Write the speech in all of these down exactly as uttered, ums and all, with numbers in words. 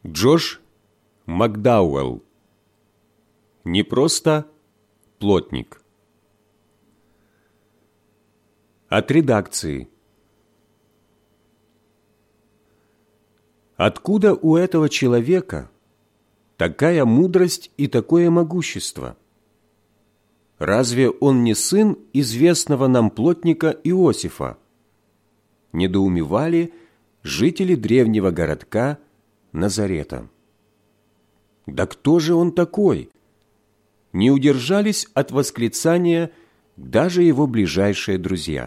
Джош Макдауэлл. Не просто плотник. От редакции. Откуда у этого человека такая мудрость и такое могущество? Разве он не сын известного нам плотника Иосифа? Недоумевали жители древнего городка Назарета. Да кто же он такой? Не удержались от восклицания даже его ближайшие друзья.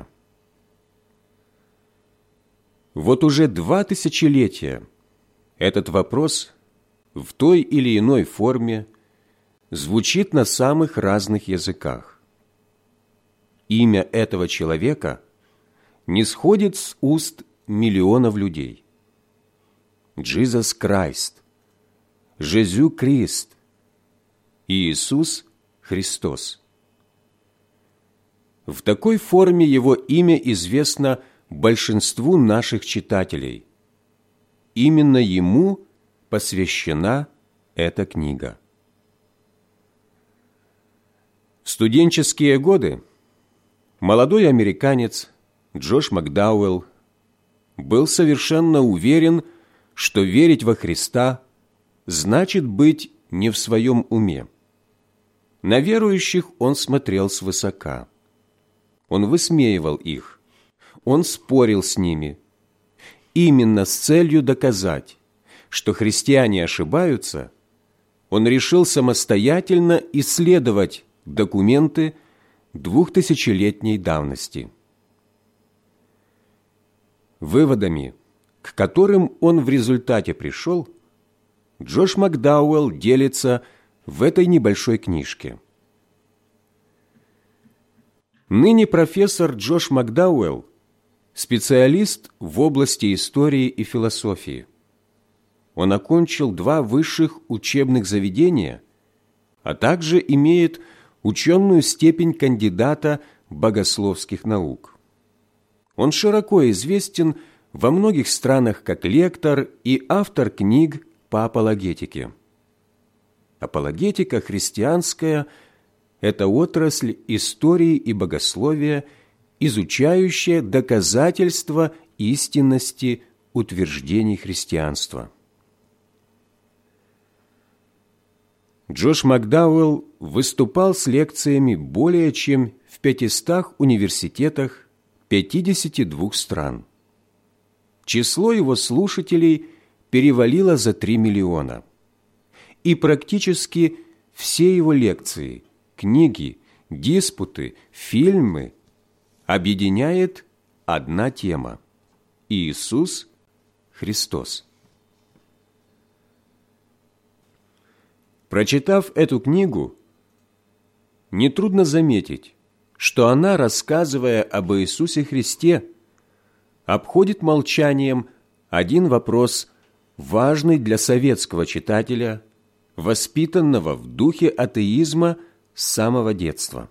Вот уже два тысячелетия этот вопрос в той или иной форме звучит на самых разных языках. Имя этого человека не сходит с уст миллионов людей. Джизус Крайст, Жезу Крист, Иисус Христос. В такой форме его имя известно большинству наших читателей. Именно ему посвящена эта книга. В студенческие годы молодой американец Джош Макдауэлл был совершенно уверен, что верить во Христа значит быть не в своем уме. На верующих он смотрел свысока. Он высмеивал их, он спорил с ними. Именно с целью доказать, что христиане ошибаются, он решил самостоятельно исследовать документы двухтысячелетней давности. Выводами, к которым он в результате пришел, Джош Макдауэлл делится в этой небольшой книжке. Ныне профессор Джош Макдауэлл – специалист в области истории и философии. Он окончил два высших учебных заведения, а также имеет ученую степень кандидата богословских наук. Он широко известен во многих странах как лектор и автор книг по апологетике. Апологетика христианская – это отрасль истории и богословия, изучающая доказательства истинности утверждений христианства. Джош Макдауэлл выступал с лекциями более чем в пятистах университетах пятидесяти двух стран. Число его слушателей перевалило за три миллиона. И практически все его лекции, книги, диспуты, фильмы объединяет одна тема – Иисус Христос. Прочитав эту книгу, нетрудно заметить, что она, рассказывая об Иисусе Христе, обходит молчанием один вопрос, важный для советского читателя, воспитанного в духе атеизма с самого детства.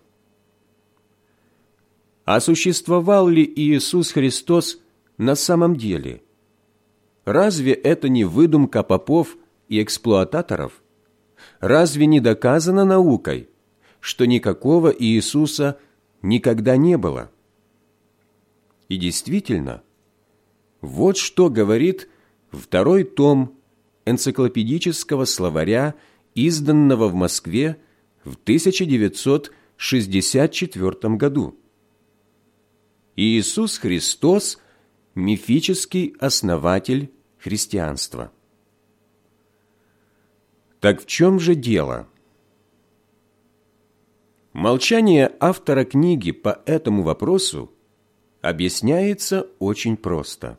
А существовал ли Иисус Христос на самом деле? Разве это не выдумка попов и эксплуататоров? Разве не доказано наукой, что никакого Иисуса никогда не было? И действительно, вот что говорит второй том энциклопедического словаря, изданного в Москве в тысяча девятьсот шестьдесят четвёртом году. Иисус Христос – мифический основатель христианства. Так в чем же дело? Молчание автора книги по этому вопросу объясняется очень просто.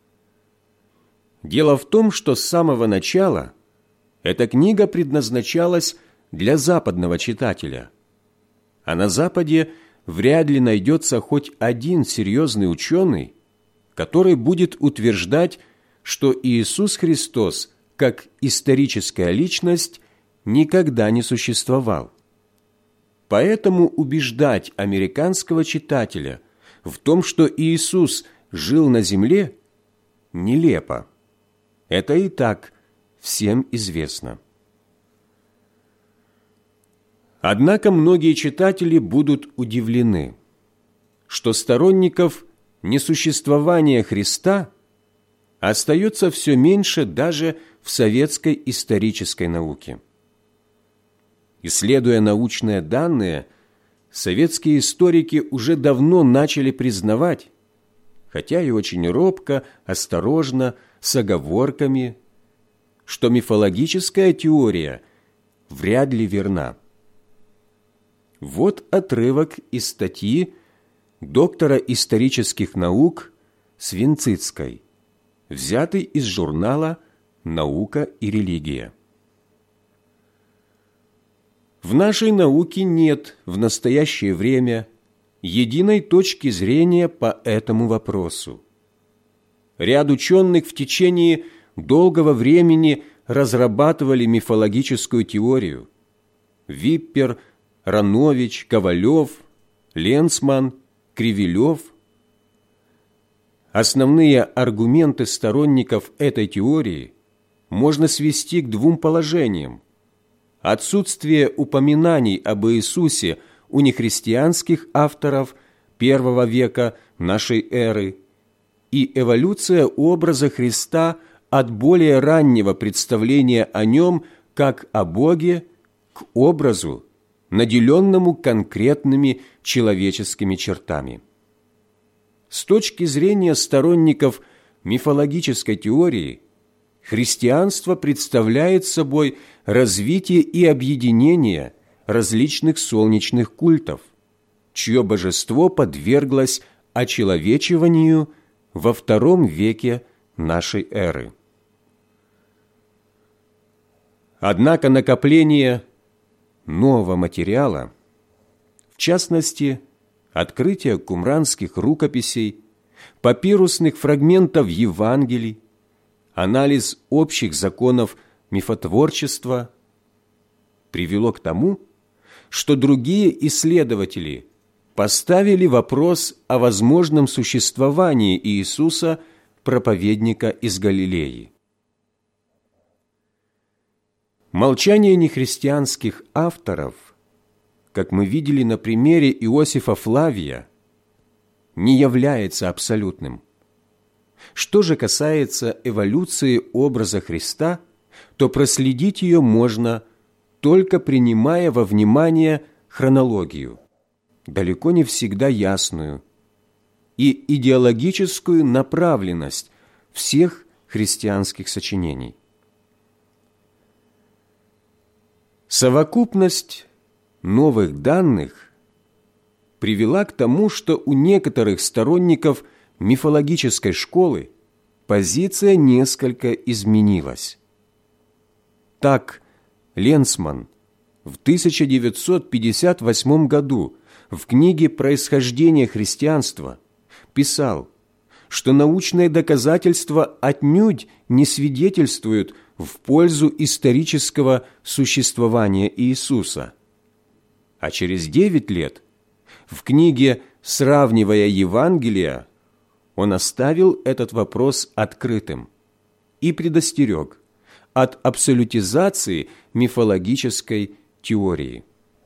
Дело в том, что с самого начала эта книга предназначалась для западного читателя, а на Западе вряд ли найдется хоть один серьезный ученый, который будет утверждать, что Иисус Христос, как историческая личность, никогда не существовал. Поэтому убеждать американского читателя в том, что Иисус жил на земле, нелепо. Это и так всем известно. Однако многие читатели будут удивлены, что сторонников несуществования Христа остается все меньше даже в советской исторической науке. Исследуя научные данные, советские историки уже давно начали признавать, хотя и очень робко, осторожно, с оговорками, что мифологическая теория вряд ли верна. Вот отрывок из статьи доктора исторических наук Свинцицкой, взятый из журнала «Наука и религия». В нашей науке нет в настоящее время единой точки зрения по этому вопросу. Ряд ученых в течение долгого времени разрабатывали мифологическую теорию. Виппер, Ранович, Ковалев, Ленцман, Кривилев. Основные аргументы сторонников этой теории можно свести к двум положениям: отсутствие упоминаний об Иисусе у нехристианских авторов первого века нашей эры и эволюция образа Христа от более раннего представления о Нем как о Боге к образу, наделенному конкретными человеческими чертами. С точки зрения сторонников мифологической теории, христианство представляет собой развитие и объединение различных солнечных культов, чье божество подверглось очеловечиванию во втором веке нашей эры. Однако накопление нового материала, в частности, открытие кумранских рукописей, папирусных фрагментов Евангелий, анализ общих законов мифотворчества привело к тому, что другие исследователи поставили вопрос о возможном существовании Иисуса, проповедника из Галилеи. Молчание нехристианских авторов, как мы видели на примере Иосифа Флавия, не является абсолютным. Что же касается эволюции образа Христа, то проследить ее можно, только принимая во внимание хронологию, далеко не всегда ясную, и идеологическую направленность всех христианских сочинений. Совокупность новых данных привела к тому, что у некоторых сторонников мифологической школы позиция несколько изменилась. Так, Ленцман в тысяча девятьсот пятьдесят восьмом году в книге «Происхождение христианства» писал, что научные доказательства отнюдь не свидетельствуют в пользу исторического существования Иисуса. А через девять лет в книге «Сравнивая Евангелия» он оставил этот вопрос открытым и предостерег от абсолютизации мифологической теории.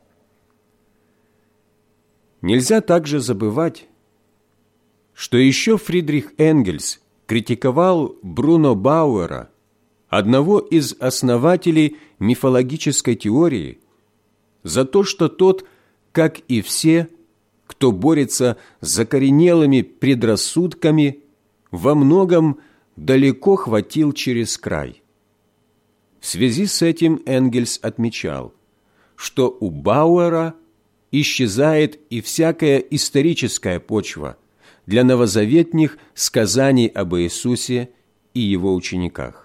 Нельзя также забывать, что еще Фридрих Энгельс критиковал Бруно Бауэра, одного из основателей мифологической теории, за то, что тот, как и все, кто борется с закоренелыми предрассудками, во многом далеко хватил через край. В связи с этим Энгельс отмечал, что у Бауэра исчезает и всякая историческая почва для новозаветных сказаний об Иисусе и Его учениках.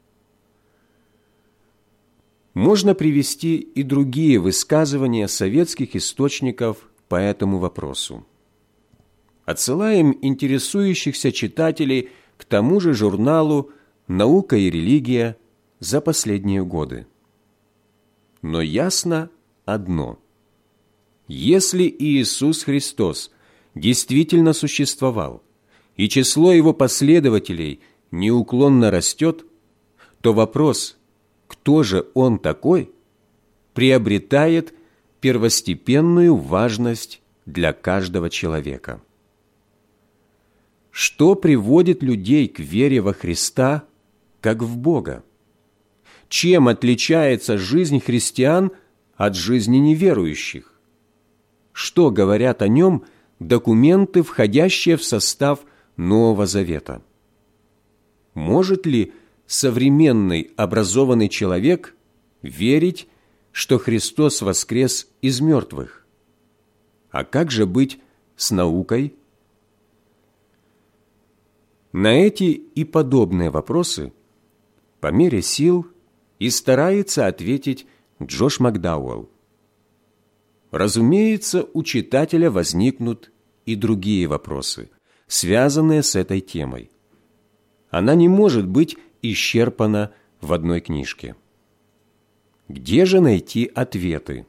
Можно привести и другие высказывания советских источников по этому вопросу. Отсылаем интересующихся читателей к тому же журналу «Наука и религия» за последние годы. Но ясно одно: если Иисус Христос действительно существовал, и число Его последователей неуклонно растет, то вопрос, кто же он такой, приобретает первостепенную важность для каждого человека. Что приводит людей к вере во Христа, как в Бога? Чем отличается жизнь христиан от жизни неверующих? Что говорят о нем документы, входящие в состав Нового Завета? Может ли современный образованный человек верить, что Христос воскрес из мертвых? А как же быть с наукой? На эти и подобные вопросы по мере сил и старается ответить Джош Макдауэлл. Разумеется, у читателя возникнут и другие вопросы, связанные с этой темой. Она не может быть исчерпана в одной книжке. Где же найти ответы?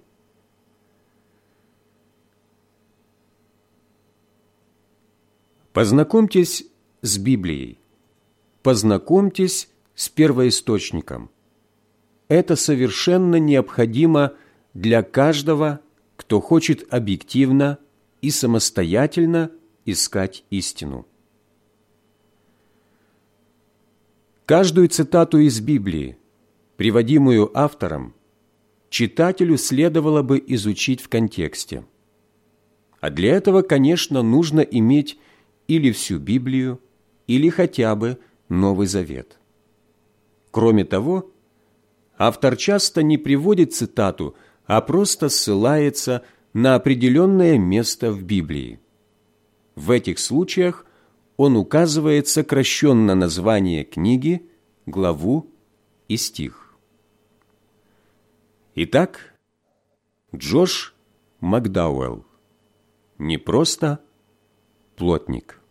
Познакомьтесь с Библией. Познакомьтесь с первоисточником. Это совершенно необходимо для каждого, кто хочет объективно и самостоятельно искать истину. Каждую цитату из Библии, приводимую автором, читателю следовало бы изучить в контексте. А для этого, конечно, нужно иметь или всю Библию, или хотя бы Новый Завет. Кроме того, автор часто не приводит цитату, а просто ссылается на определенное место в Библии. В этих случаях он указывает сокращенно название книги, главу и стих. Итак, Джош Макдауэлл не просто плотник.